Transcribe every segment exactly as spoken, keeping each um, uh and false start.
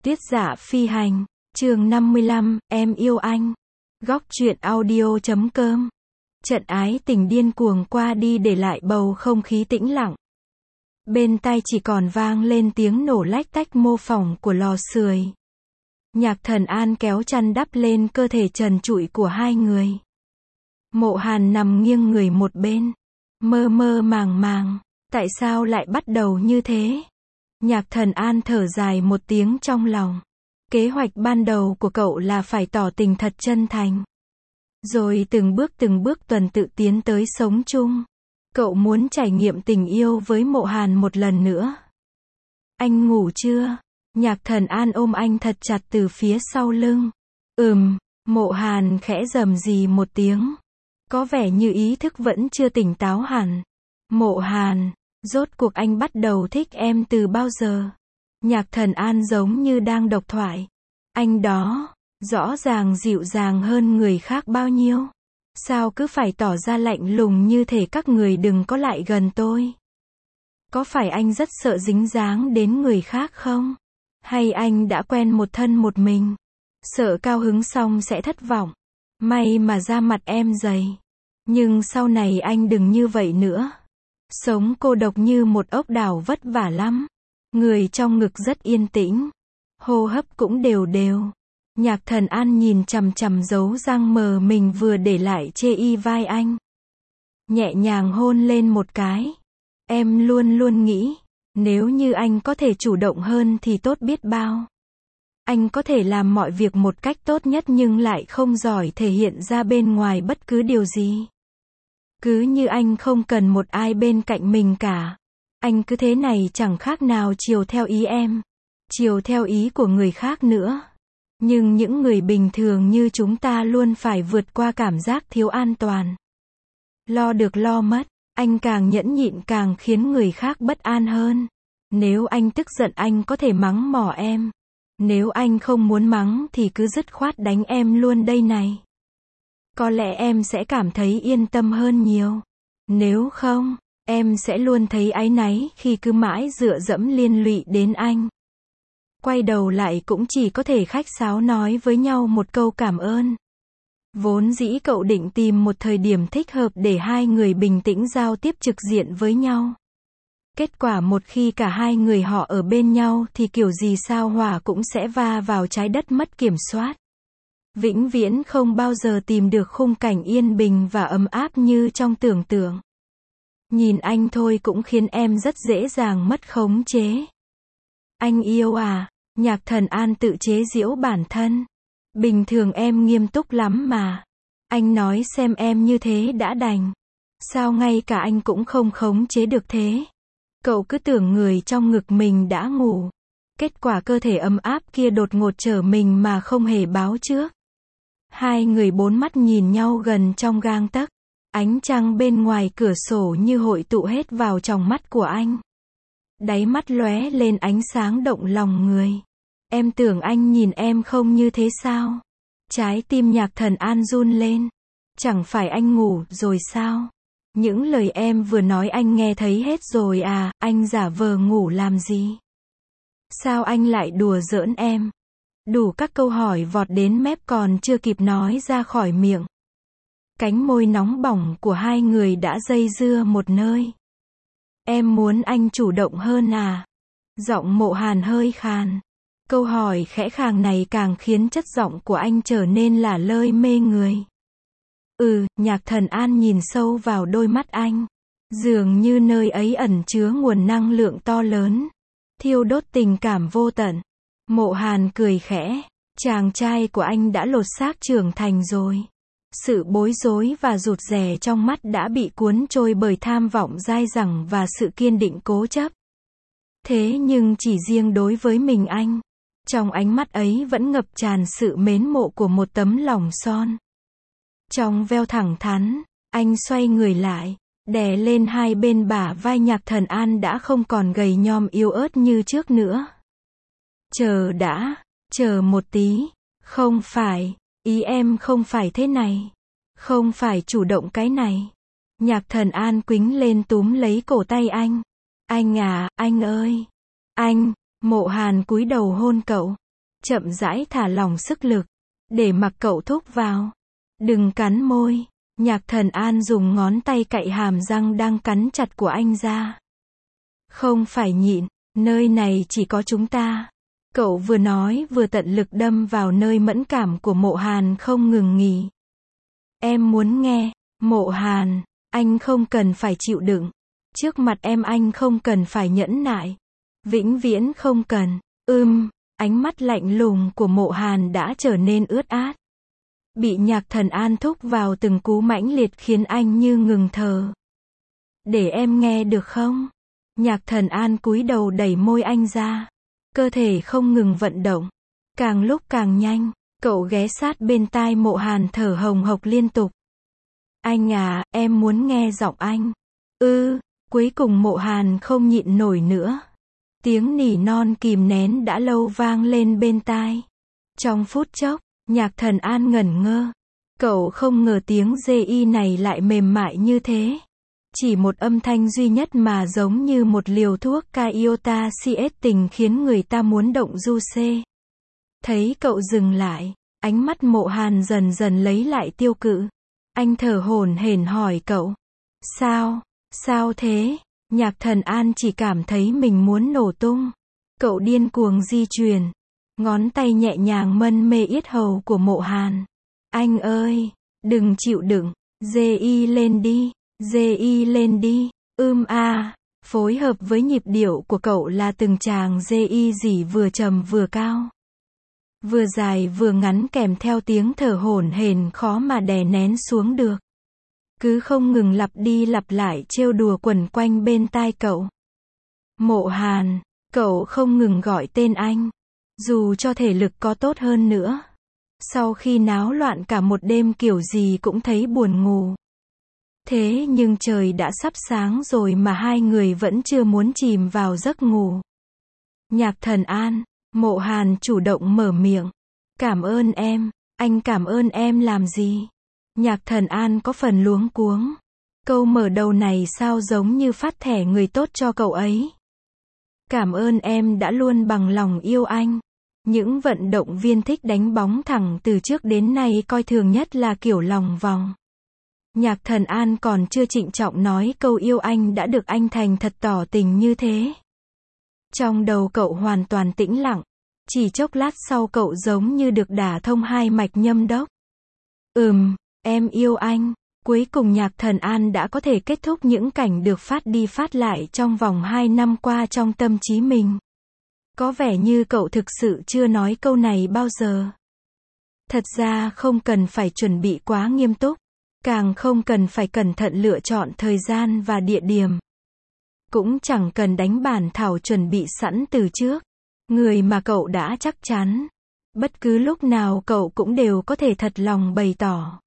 Tuyết Dạ Phi Hành, chương năm mươi lăm, em yêu anh. Góc truyện audio chấm com. Trận ái tình điên cuồng qua đi để lại bầu không khí tĩnh lặng. Bên tai chỉ còn vang lên tiếng nổ lách tách mô phỏng của lò sưởi. Nhạc Thần An kéo chăn đắp lên cơ thể trần trụi của hai người. Mộ Hàn nằm nghiêng người một bên, mơ mơ màng màng. Tại sao lại bắt đầu như thế? Nhạc Thần An thở dài một tiếng trong lòng. Kế hoạch ban đầu của cậu là phải tỏ tình thật chân thành, rồi từng bước từng bước tuần tự tiến tới sống chung. Cậu muốn trải nghiệm tình yêu với Mộ Hàn một lần nữa. Anh ngủ chưa? Nhạc Thần An ôm anh thật chặt từ phía sau lưng. Ừm, Mộ Hàn khẽ rầm rì một tiếng. Có vẻ như ý thức vẫn chưa tỉnh táo hẳn. Mộ Hàn, rốt cuộc anh bắt đầu thích em từ bao giờ? Nhạc Thần An giống như đang độc thoại. Anh đó, rõ ràng dịu dàng hơn người khác bao nhiêu. Sao cứ phải tỏ ra lạnh lùng như thể các người đừng có lại gần tôi? Có phải anh rất sợ dính dáng đến người khác không? Hay anh đã quen một thân một mình? Sợ cao hứng xong sẽ thất vọng. May mà da mặt em dày. Nhưng sau này anh đừng như vậy nữa. Sống cô độc như một ốc đảo vất vả lắm. Người trong ngực rất yên tĩnh. Hô hấp cũng đều đều. Nhạc Thần An nhìn chằm chằm dấu răng mờ mình vừa để lại chê y vai anh. Nhẹ nhàng hôn lên một cái. Em luôn luôn nghĩ, nếu như anh có thể chủ động hơn thì tốt biết bao. Anh có thể làm mọi việc một cách tốt nhất nhưng lại không giỏi thể hiện ra bên ngoài bất cứ điều gì. Cứ như anh không cần một ai bên cạnh mình cả. Anh cứ thế này chẳng khác nào chiều theo ý em, chiều theo ý của người khác nữa. Nhưng những người bình thường như chúng ta luôn phải vượt qua cảm giác thiếu an toàn. Lo được lo mất, anh càng nhẫn nhịn càng khiến người khác bất an hơn. Nếu anh tức giận anh có thể mắng mỏ em. Nếu anh không muốn mắng thì cứ dứt khoát đánh em luôn đây này. Có lẽ em sẽ cảm thấy yên tâm hơn nhiều. Nếu không, em sẽ luôn thấy áy náy khi cứ mãi dựa dẫm liên lụy đến anh. Quay đầu lại cũng chỉ có thể khách sáo nói với nhau một câu cảm ơn. Vốn dĩ cậu định tìm một thời điểm thích hợp để hai người bình tĩnh giao tiếp trực diện với nhau. Kết quả một khi cả hai người họ ở bên nhau thì kiểu gì sao hỏa cũng sẽ va vào trái đất mất kiểm soát. Vĩnh viễn không bao giờ tìm được khung cảnh yên bình và ấm áp như trong tưởng tượng. Nhìn anh thôi cũng khiến em rất dễ dàng mất khống chế. Anh yêu à? Nhạc Thần An tự chế giễu bản thân. Bình thường em nghiêm túc lắm mà. Anh nói xem em như thế đã đành. Sao ngay cả anh cũng không khống chế được thế? Cậu cứ tưởng người trong ngực mình đã ngủ. Kết quả cơ thể ấm áp kia đột ngột trở mình mà không hề báo trước. Hai người bốn mắt nhìn nhau gần trong gang tấc. Ánh trăng bên ngoài cửa sổ như hội tụ hết vào tròng mắt của anh. Đáy mắt lóe lên ánh sáng động lòng người. Em tưởng anh nhìn em không như thế sao? Trái tim Nhạc Thần An run lên. Chẳng phải anh ngủ rồi sao? Những lời em vừa nói anh nghe thấy hết rồi à, anh giả vờ ngủ làm gì? Sao anh lại đùa giỡn em? Đủ các câu hỏi vọt đến mép còn chưa kịp nói ra khỏi miệng. Cánh môi nóng bỏng của hai người đã dây dưa một nơi. Em muốn anh chủ động hơn à? Giọng Mộ Hàn hơi khàn. Câu hỏi khẽ khàng này càng khiến chất giọng của anh trở nên lả lơi mê người. Ừ, Nhạc Thần An nhìn sâu vào đôi mắt anh. Dường như nơi ấy ẩn chứa nguồn năng lượng to lớn. Thiêu đốt tình cảm vô tận. Mộ Hàn cười khẽ. Chàng trai của anh đã lột xác trưởng thành rồi. Sự bối rối và rụt rè trong mắt đã bị cuốn trôi bởi tham vọng dai dẳng và sự kiên định cố chấp. Thế nhưng chỉ riêng đối với mình anh, trong ánh mắt ấy vẫn ngập tràn sự mến mộ của một tấm lòng son. Trong veo thẳng thắn, anh xoay người lại, đè lên hai bên bả vai Nhạc Thần An đã không còn gầy nhom yếu ớt như trước nữa. Chờ đã, chờ một tí, không phải, ý em không phải thế này. Không phải chủ động cái này. Nhạc Thần An quĩnh lên túm lấy cổ tay anh. Anh à, anh ơi. Anh, Mộ Hàn cúi đầu hôn cậu. chậm rãi thả lỏng sức lực, để mặc cậu thúc vào. Đừng cắn môi. Nhạc Thần An dùng ngón tay cạy hàm răng đang cắn chặt của anh ra. Không phải nhịn, nơi này chỉ có chúng ta. Cậu vừa nói vừa tận lực đâm vào nơi mẫn cảm của Mộ Hàn không ngừng nghỉ. Em muốn nghe, Mộ Hàn, anh không cần phải chịu đựng. Trước mặt em anh không cần phải nhẫn nại. Vĩnh viễn không cần. Ưm, ánh mắt lạnh lùng của Mộ Hàn đã trở nên ướt át. Bị Nhạc Thần An thúc vào từng cú mãnh liệt khiến anh như ngừng thở. Để em nghe được không? Nhạc Thần An cúi đầu đẩy môi anh ra. Cơ thể không ngừng vận động. Càng lúc càng nhanh, cậu ghé sát bên tai Mộ Hàn thở hồng hộc liên tục. Anh à, em muốn nghe giọng anh. Ư, cuối cùng Mộ Hàn không nhịn nổi nữa. Tiếng nỉ non kìm nén đã lâu vang lên bên tai. Trong phút chốc, Nhạc Thần An ngẩn ngơ. Cậu không ngờ tiếng gi i này lại mềm mại như thế. Chỉ một âm thanh duy nhất mà giống như một liều thuốc Iota xê ét tình khiến người ta muốn động du xê. Thấy cậu dừng lại, ánh mắt Mộ Hàn dần dần lấy lại tiêu cự. Anh thở hổn hển hỏi cậu. Sao? Sao thế? Nhạc Thần An chỉ cảm thấy mình muốn nổ tung. Cậu điên cuồng di chuyển. Ngón tay nhẹ nhàng mân mê yết hầu của Mộ Hàn. Anh ơi, đừng chịu đựng. gi i lên đi. gi i lên đi. Ưm a. À. Phối hợp với nhịp điệu của cậu là từng tràng gi i dỉ vừa trầm vừa cao. Vừa dài vừa ngắn kèm theo tiếng thở hổn hển khó mà đè nén xuống được. Cứ không ngừng lặp đi lặp lại trêu đùa quẩn quanh bên tai cậu. Mộ Hàn, cậu không ngừng gọi tên anh. Dù cho thể lực có tốt hơn nữa. Sau khi náo loạn cả một đêm kiểu gì cũng thấy buồn ngủ. Thế nhưng trời đã sắp sáng rồi mà hai người vẫn chưa muốn chìm vào giấc ngủ. Nhạc Thần An, Mộ Hàn chủ động mở miệng. Cảm ơn em, anh cảm ơn em làm gì? Nhạc Thần An có phần luống cuống. Câu mở đầu này sao giống như phát thẻ người tốt cho cậu ấy. Cảm ơn em đã luôn bằng lòng yêu anh. Những vận động viên thích đánh bóng thẳng từ trước đến nay coi thường nhất là kiểu lòng vòng. Nhạc Thần An còn chưa trịnh trọng nói câu yêu anh đã được anh thành thật tỏ tình như thế. Trong đầu cậu hoàn toàn tĩnh lặng. Chỉ chốc lát sau cậu giống như được đả thông hai mạch nhâm đốc. Ừm, em yêu anh. Cuối cùng Nhạc Thần An đã có thể kết thúc những cảnh được phát đi phát lại trong vòng hai năm qua trong tâm trí mình. Có vẻ như cậu thực sự chưa nói câu này bao giờ. Thật ra không cần phải chuẩn bị quá nghiêm túc. Càng không cần phải cẩn thận lựa chọn thời gian và địa điểm. Cũng chẳng cần đánh bản thảo chuẩn bị sẵn từ trước. Người mà cậu đã chắc chắn. Bất cứ lúc nào cậu cũng đều có thể thật lòng bày tỏ.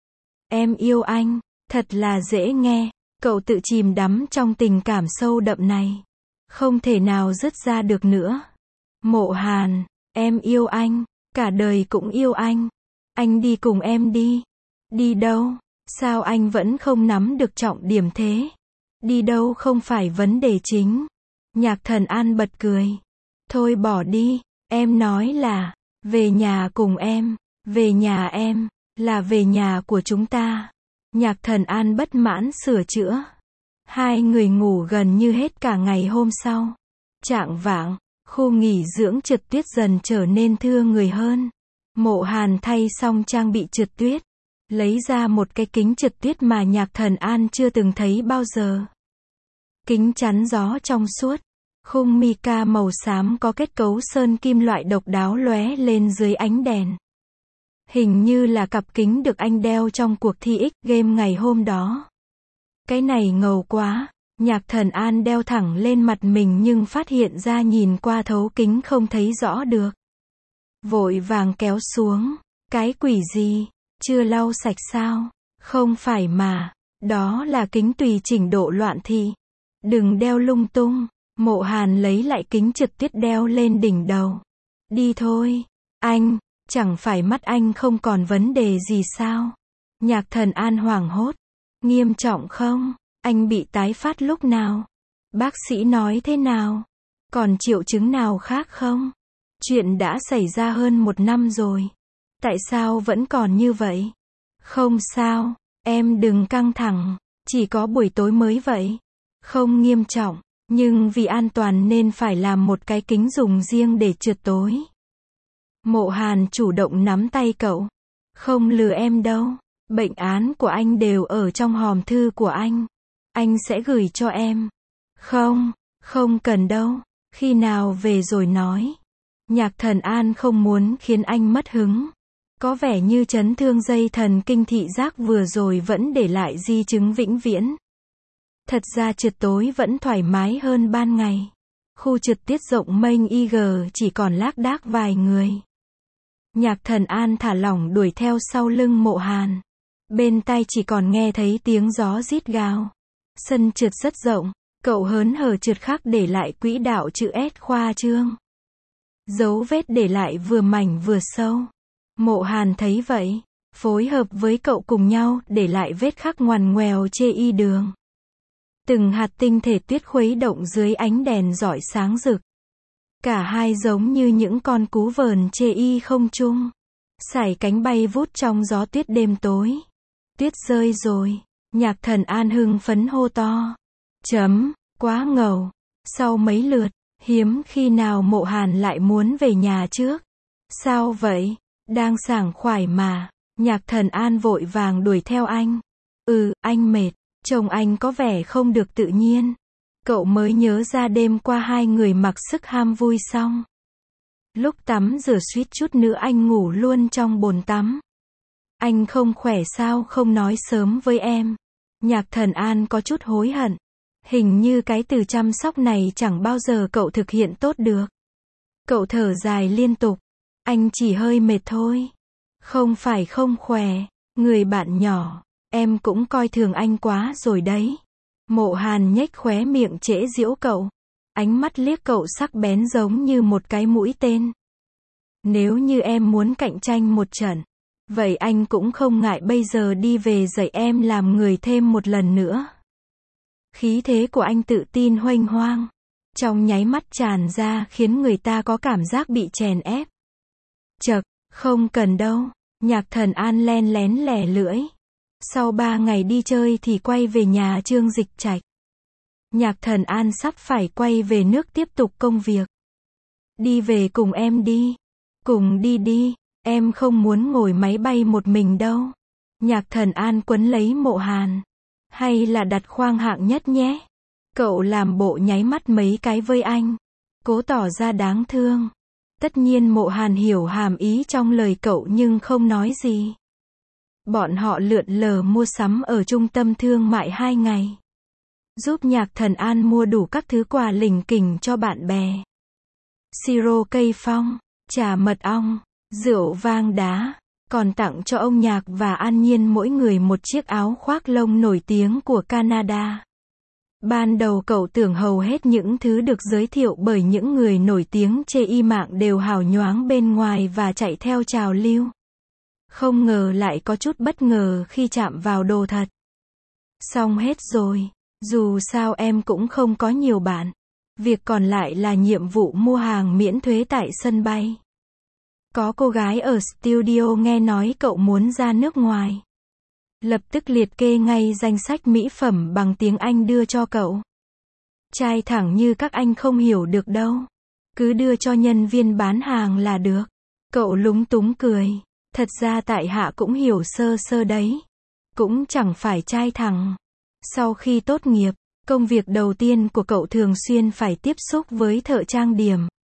Em yêu anh, thật là dễ nghe. Cậu tự chìm đắm trong tình cảm sâu đậm này. Không thể nào dứt ra được nữa. Mộ Hàn, em yêu anh, cả đời cũng yêu anh. Anh đi cùng em đi. Đi đâu? Sao anh vẫn không nắm được trọng điểm thế? Đi đâu không phải vấn đề chính. Nhạc Thần An bật cười. Thôi bỏ đi, em nói là, về nhà cùng em, về nhà em, là về nhà của chúng ta. Nhạc Thần An bất mãn sửa chữa. Hai người ngủ gần như hết cả ngày hôm sau. Chạng vạng, khu nghỉ dưỡng trượt tuyết dần trở nên thưa người hơn. Mộ Hàn thay xong trang bị trượt tuyết. Lấy ra một cái kính trượt tuyết mà Nhạc Thần An chưa từng thấy bao giờ. Kính chắn gió trong suốt. Khung mica màu xám có kết cấu sơn kim loại độc đáo lóe lên dưới ánh đèn. Hình như là cặp kính được anh đeo trong cuộc thi X Game ngày hôm đó. Cái này ngầu quá. Nhạc Thần An đeo thẳng lên mặt mình nhưng phát hiện ra nhìn qua thấu kính không thấy rõ được. Vội vàng kéo xuống. Cái quỷ gì? Chưa lau sạch sao? Không phải mà. Đó là kính tùy chỉnh độ loạn thị. Đừng đeo lung tung. Mộ Hàn lấy lại kính trượt tuyết đeo lên đỉnh đầu. Đi thôi. Anh, chẳng phải mắt anh không còn vấn đề gì sao? Nhạc Thần An hoảng hốt. Nghiêm trọng không? Anh bị tái phát lúc nào? Bác sĩ nói thế nào? Còn triệu chứng nào khác không? Chuyện đã xảy ra hơn một năm rồi. Tại sao vẫn còn như vậy? Không sao, em đừng căng thẳng, chỉ có buổi tối mới vậy. Không nghiêm trọng, nhưng vì an toàn nên phải làm một cái kính dùng riêng để trượt tối. Mộ Hàn chủ động nắm tay cậu. Không lừa em đâu, bệnh án của anh đều ở trong hòm thư của anh. Anh sẽ gửi cho em. Không, không cần đâu, khi nào về rồi nói. Nhạc Thần An không muốn khiến anh mất hứng. Có vẻ như chấn thương dây thần kinh thị giác vừa rồi vẫn để lại di chứng vĩnh viễn. Thật ra trượt tối vẫn thoải mái hơn ban ngày. Khu trượt tiết rộng mênh i giê chỉ còn lác đác vài người. Nhạc Thần An thả lỏng đuổi theo sau lưng Mộ Hàn. Bên tai chỉ còn nghe thấy tiếng gió rít gào. Sân trượt rất rộng, cậu hớn hở trượt khắc để lại quỹ đạo chữ S khoa trương. Dấu vết để lại vừa mảnh vừa sâu. Mộ Hàn thấy vậy, phối hợp với cậu cùng nhau để lại vết khắc ngoằn ngoèo chê y đường. Từng hạt tinh thể tuyết khuấy động dưới ánh đèn rọi sáng rực. Cả hai giống như những con cú vờn chê y không trung. Sải cánh bay vút trong gió tuyết đêm tối. Tuyết rơi rồi, Nhạc Thần An hưng phấn hô to. Chấm, quá ngầu. Sau mấy lượt, hiếm khi nào Mộ Hàn lại muốn về nhà trước. Sao vậy? Đang sảng khoái mà. Nhạc Thần An vội vàng đuổi theo anh. Ừ, anh mệt. Trông anh có vẻ không được tự nhiên. Cậu mới nhớ ra đêm qua hai người mặc sức ham vui xong. Lúc tắm rửa suýt chút nữa anh ngủ luôn trong bồn tắm. Anh không khỏe sao không nói sớm với em. Nhạc Thần An có chút hối hận. Hình như cái từ chăm sóc này chẳng bao giờ cậu thực hiện tốt được. Cậu thở dài liên tục. Anh chỉ hơi mệt thôi. Không phải không khỏe. Người bạn nhỏ, em cũng coi thường anh quá rồi đấy. Mộ Hàn nhếch khóe miệng trễ giễu cậu. Ánh mắt liếc cậu sắc bén giống như một cái mũi tên. Nếu như em muốn cạnh tranh một trận, vậy anh cũng không ngại bây giờ đi về dạy em làm người thêm một lần nữa. Khí thế của anh tự tin huênh hoang. Trong nháy mắt tràn ra khiến người ta có cảm giác bị chèn ép. Chậc, không cần đâu. Nhạc Thần An len lén lẻ lưỡi. Sau ba ngày đi chơi thì quay về nhà Trương Dịch Trạch. Nhạc Thần An sắp phải quay về nước tiếp tục công việc. Đi về cùng em đi. Cùng đi đi, em không muốn ngồi máy bay một mình đâu. Nhạc Thần An quấn lấy Mộ Hàn. Hay là đặt khoang hạng nhất nhé. Cậu làm bộ nháy mắt mấy cái với anh. Cố tỏ ra đáng thương. Tất nhiên Mộ Hàn hiểu hàm ý trong lời cậu nhưng không nói gì. Bọn họ lượn lờ mua sắm ở trung tâm thương mại hai ngày. Giúp Nhạc Thần An mua đủ các thứ quà lỉnh kỉnh cho bạn bè. Siro cây phong, trà mật ong, rượu vang đá. Còn tặng cho ông Nhạc và An Nhiên mỗi người một chiếc áo khoác lông nổi tiếng của Canada. Ban đầu cậu tưởng hầu hết những thứ được giới thiệu bởi những người nổi tiếng chê y mạng đều hào nhoáng bên ngoài và chạy theo trào lưu. Không ngờ lại có chút bất ngờ khi chạm vào đồ thật. Xong hết rồi. Dù sao em cũng không có nhiều bạn. Việc còn lại là nhiệm vụ mua hàng miễn thuế tại sân bay. Có cô gái ở studio nghe nói cậu muốn ra nước ngoài. Lập tức liệt kê ngay danh sách mỹ phẩm bằng tiếng Anh đưa cho cậu. Trai thẳng như các anh không hiểu được đâu. Cứ đưa cho nhân viên bán hàng là được. Cậu lúng túng cười. Thật ra tại hạ cũng hiểu sơ sơ đấy. Cũng chẳng phải trai thẳng. Sau khi tốt nghiệp, công việc đầu tiên của cậu thường xuyên phải tiếp xúc với thợ trang điểm.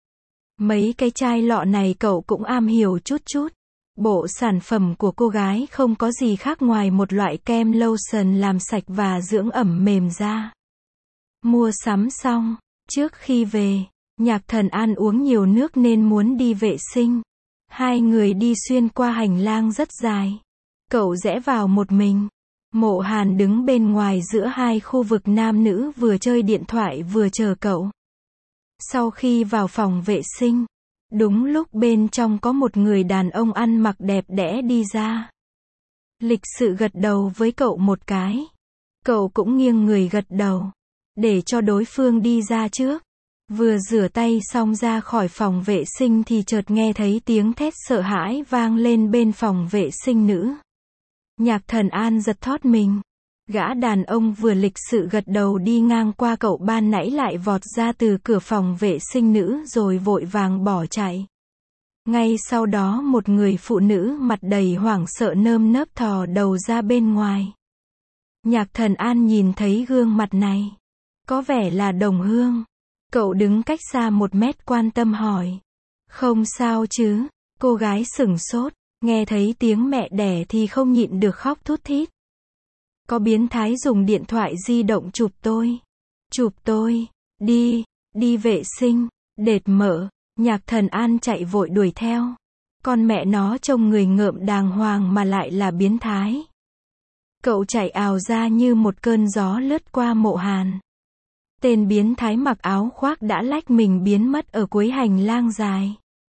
Mấy cái chai lọ này cậu cũng am hiểu chút chút. Bộ sản phẩm của cô gái không có gì khác ngoài một loại kem lotion làm sạch và dưỡng ẩm mềm da. Mua sắm xong, trước khi về, Nhạc Thần An uống nhiều nước nên muốn đi vệ sinh. Hai người đi xuyên qua hành lang rất dài. Cậu rẽ vào một mình. Mộ Hàn đứng bên ngoài giữa hai khu vực nam nữ vừa chơi điện thoại vừa chờ cậu. Sau khi vào phòng vệ sinh, đúng lúc bên trong có một người đàn ông ăn mặc đẹp đẽ đi ra. Lịch sự gật đầu với cậu một cái. Cậu cũng nghiêng người gật đầu, để cho đối phương đi ra trước. Vừa rửa tay xong ra khỏi phòng vệ sinh thì chợt nghe thấy tiếng thét sợ hãi vang lên bên phòng vệ sinh nữ. Nhạc Thần An giật thót mình. Gã đàn ông vừa lịch sự gật đầu đi ngang qua cậu ban nãy lại vọt ra từ cửa phòng vệ sinh nữ rồi vội vàng bỏ chạy. Ngay sau đó một người phụ nữ mặt đầy hoảng sợ nơm nớp thò đầu ra bên ngoài. Nhạc Thần An nhìn thấy gương mặt này. Có vẻ là Đồng Hương. Cậu đứng cách xa một mét quan tâm hỏi. Không sao chứ? Cô gái sửng sốt, nghe thấy tiếng mẹ đẻ thì không nhịn được khóc thút thít. Có biến thái dùng điện thoại di động chụp tôi. Chụp tôi. Đi, đi vệ sinh. Đệt mở. Nhạc Thần An chạy vội đuổi theo. Con mẹ nó trông người ngợm đàng hoàng mà lại là biến thái. Cậu chạy ào ra như một cơn gió lướt qua Mộ Hàn. Tên biến thái mặc áo khoác đã lách mình biến mất ở cuối hành lang dài.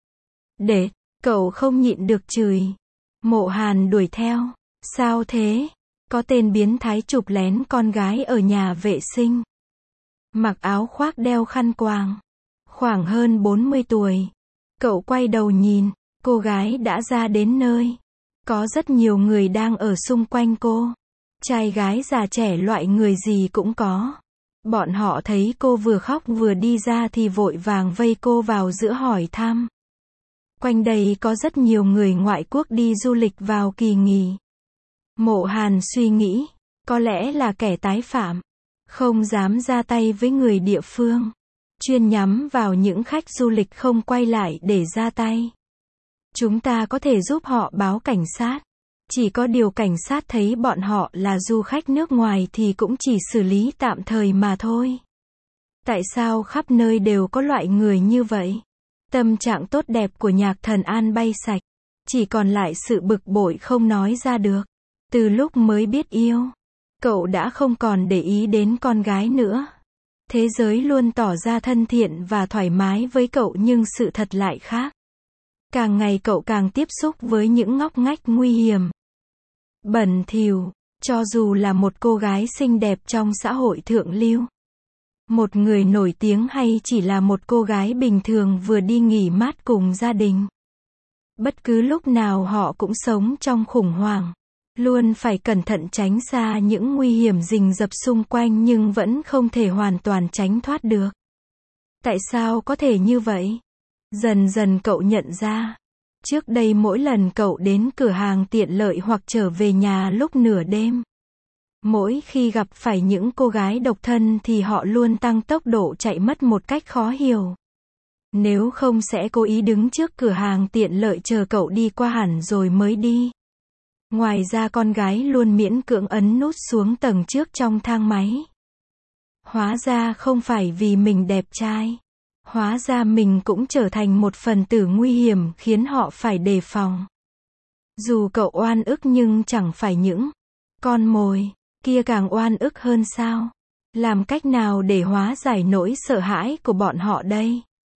Để, cậu không nhịn được chửi. Mộ Hàn đuổi theo. Sao thế? Có tên biến thái chụp lén con gái ở nhà vệ sinh. Mặc áo khoác đeo khăn quàng. Khoảng hơn bốn mươi tuổi. Cậu quay đầu nhìn, cô gái đã ra đến nơi. Có rất nhiều người đang ở xung quanh cô. Trai gái già trẻ loại người gì cũng có. Bọn họ thấy cô vừa khóc vừa đi ra thì vội vàng vây cô vào giữa hỏi thăm. Quanh đây có rất nhiều người ngoại quốc đi du lịch vào kỳ nghỉ. Mộ Hàn suy nghĩ, có lẽ là kẻ tái phạm. Không dám ra tay với người địa phương. Chuyên nhắm vào những khách du lịch không quay lại để ra tay. Chúng ta có thể giúp họ báo cảnh sát. Chỉ có điều cảnh sát thấy bọn họ là du khách nước ngoài thì cũng chỉ xử lý tạm thời mà thôi. Tại sao khắp nơi đều có loại người như vậy? Tâm trạng tốt đẹp của Nhạc Thần An bay sạch. Chỉ còn lại sự bực bội không nói ra được. Từ lúc mới biết yêu, cậu đã không còn để ý đến con gái nữa. Thế giới luôn tỏ ra thân thiện và thoải mái với cậu nhưng sự thật lại khác. Càng ngày cậu càng tiếp xúc với những ngóc ngách nguy hiểm. Bẩn thỉu, cho dù là một cô gái xinh đẹp trong xã hội thượng lưu. Một người nổi tiếng hay chỉ là một cô gái bình thường vừa đi nghỉ mát cùng gia đình. Bất cứ lúc nào họ cũng sống trong khủng hoảng. Luôn phải cẩn thận tránh xa những nguy hiểm rình rập xung quanh nhưng vẫn không thể hoàn toàn tránh thoát được. Tại sao có thể như vậy? Dần dần cậu nhận ra. Trước đây mỗi lần cậu đến cửa hàng tiện lợi hoặc trở về nhà lúc nửa đêm. Mỗi khi gặp phải những cô gái độc thân thì họ luôn tăng tốc độ chạy mất một cách khó hiểu. Nếu không sẽ cố ý đứng trước cửa hàng tiện lợi chờ cậu đi qua hẳn rồi mới đi. Ngoài ra con gái luôn miễn cưỡng ấn nút xuống tầng trước trong thang máy. Hóa ra không phải vì mình đẹp trai. Hóa ra mình cũng trở thành một phần tử nguy hiểm khiến họ phải đề phòng. Dù cậu oan ức nhưng chẳng phải những con mồi kia càng oan ức hơn sao? Làm cách nào để hóa giải nỗi sợ hãi của bọn họ đây?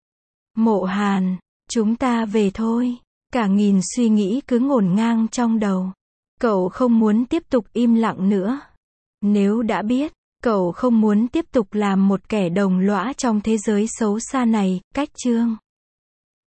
Mộ Hàn, chúng ta về thôi. Cả nghìn suy nghĩ cứ ngổn ngang trong đầu. Cậu không muốn tiếp tục im lặng nữa. Nếu đã biết, cậu không muốn tiếp tục làm một kẻ đồng lõa trong thế giới xấu xa này. Cách chương